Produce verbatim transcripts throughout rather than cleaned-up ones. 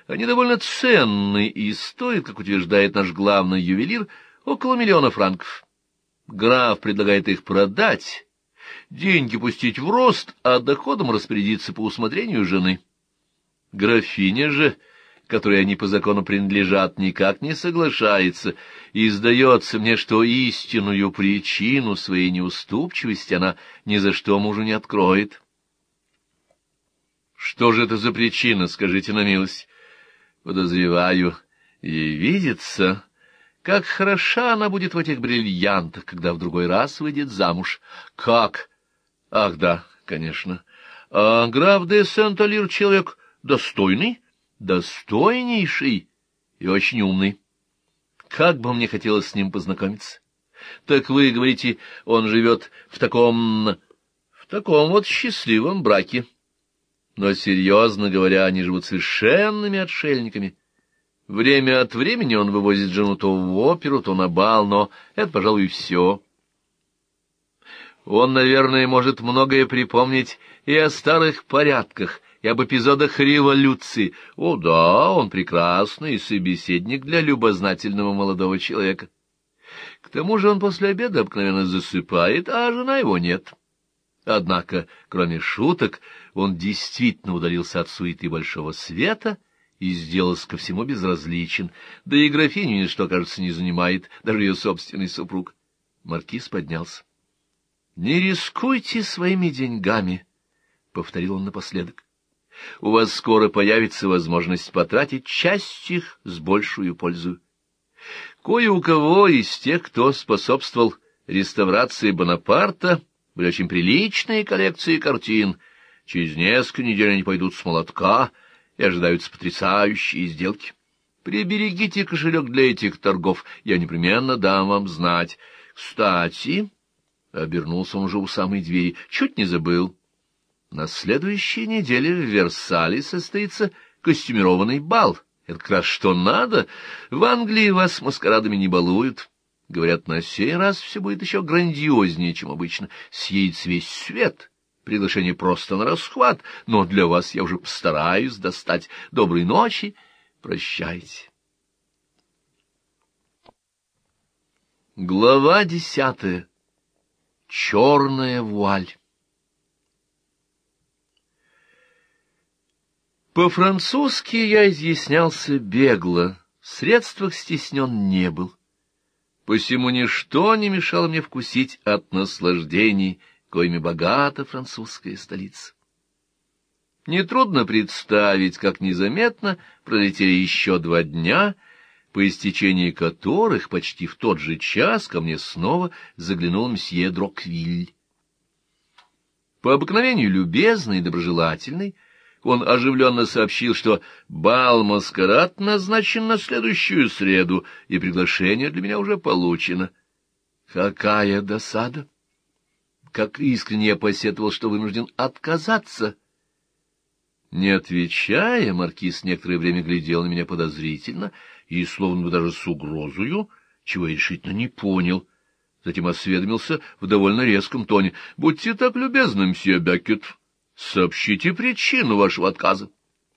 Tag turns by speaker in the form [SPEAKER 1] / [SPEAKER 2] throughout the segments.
[SPEAKER 1] Они довольно ценны и стоят, как утверждает наш главный ювелир, около миллиона франков. Граф предлагает их продать, деньги пустить в рост, а доходом распорядиться по усмотрению жены. Графиня же, которой они по закону принадлежат, никак не соглашается, и сдается мне, что истинную причину своей неуступчивости она ни за что мужу не откроет. Что же это за причина, скажите на милость? Подозреваю, ей видится, как хороша она будет в этих бриллиантах, когда в другой раз выйдет замуж. Как? Ах, да, конечно. А граф де Сент-Алир человек достойный? Достойнейший и очень умный. Как бы мне хотелось с ним познакомиться. Так вы говорите, он живет в таком... в таком вот счастливом браке. Но, серьезно говоря, они живут совершенными отшельниками. Время от времени он вывозит жену то в оперу, то на бал, но это, пожалуй, все. Он, наверное, может многое припомнить и о старых порядках, и об эпизодах революции. О да, он прекрасный собеседник для любознательного молодого человека. К тому же он после обеда обыкновенно засыпает, а жена его нет. Однако, кроме шуток, он действительно удалился от суеты большого света и сделался ко всему безразличен, да и графиню ничто, кажется, не занимает, даже ее собственный супруг. Маркиз поднялся. — Не рискуйте своими деньгами, — повторил он напоследок. — У вас скоро появится возможность потратить часть их с большую пользу. Кое у кого из тех, кто способствовал реставрации Бонапарта, были очень приличные коллекции картин. Через несколько недель они пойдут с молотка, и ожидаются потрясающие сделки. Приберегите кошелек для этих торгов, я непременно дам вам знать. Кстати, — обернулся он уже у самой двери, — чуть не забыл. На следующей неделе в Версале состоится костюмированный бал. Это как раз что надо. В Англии вас маскарадами не балуют. Говорят, на сей раз все будет еще грандиознее, чем обычно. Съедется весь свет. Приглашение просто на расхват, но для вас я уже постараюсь достать. Доброй ночи, прощайте. Глава десятая. Черная вуаль. По-французски я изъяснялся бегло, в средствах стеснен не был. Посему ничто не мешало мне вкусить от наслаждений, коими богата французская столица. Нетрудно представить, как незаметно пролетели еще два дня, по истечении которых почти в тот же час ко мне снова заглянул мсье Дроквиль. По обыкновению любезный и доброжелательный, он оживленно сообщил, что бал-маскарад назначен на следующую среду, и приглашение для меня уже получено. Какая досада! Как искренне я посетовал, что вынужден отказаться. Не отвечая, маркиз некоторое время глядел на меня подозрительно и, словно бы даже с угрозою, чего я решительно не понял. Затем осведомился в довольно резком тоне: — Будьте так любезны, мсье Беккет, сообщите причину вашего отказа.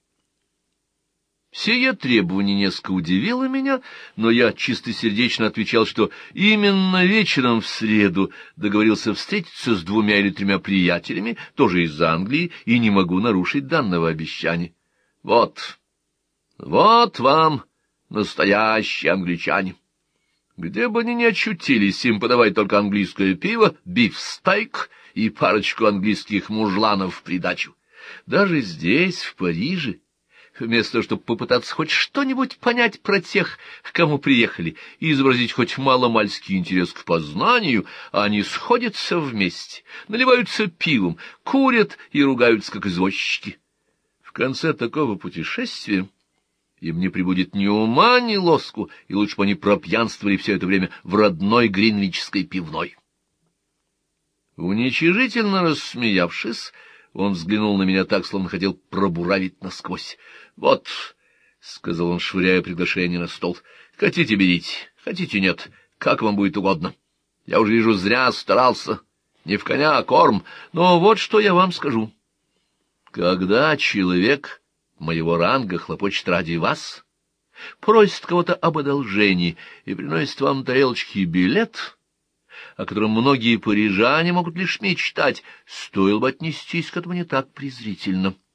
[SPEAKER 1] Сие требование несколько удивило меня, но я чистосердечно отвечал, что именно вечером в среду договорился встретиться с двумя или тремя приятелями, тоже из Англии, и не могу нарушить данного обещания. Вот, вот вам настоящие англичане. Где бы они ни очутились, им подавай только английское пиво, бифстейк и парочку английских мужланов в придачу. Даже здесь, в Париже, вместо того, чтобы попытаться хоть что-нибудь понять про тех, к кому приехали, и изобразить хоть маломальский интерес к познанию, они сходятся вместе, наливаются пивом, курят и ругаются, как извозчики. В конце такого путешествия им не прибудет ни ума, ни лоску, и лучше бы они пропьянствовали все это время в родной гринвичской пивной. Уничижительно рассмеявшись, он взглянул на меня так, словно хотел пробуравить насквозь. — Вот, — сказал он, швыряя приглашение на стол, — хотите берите, хотите нет, как вам будет угодно. Я уже вижу, зря старался, не в коня, а корм, но вот что я вам скажу. Когда человек моего ранга хлопочет ради вас, просит кого-то об одолжении и приносит вам тарелочки билет, о котором многие парижане могут лишь мечтать, стоило бы отнестись к этому не так презрительно.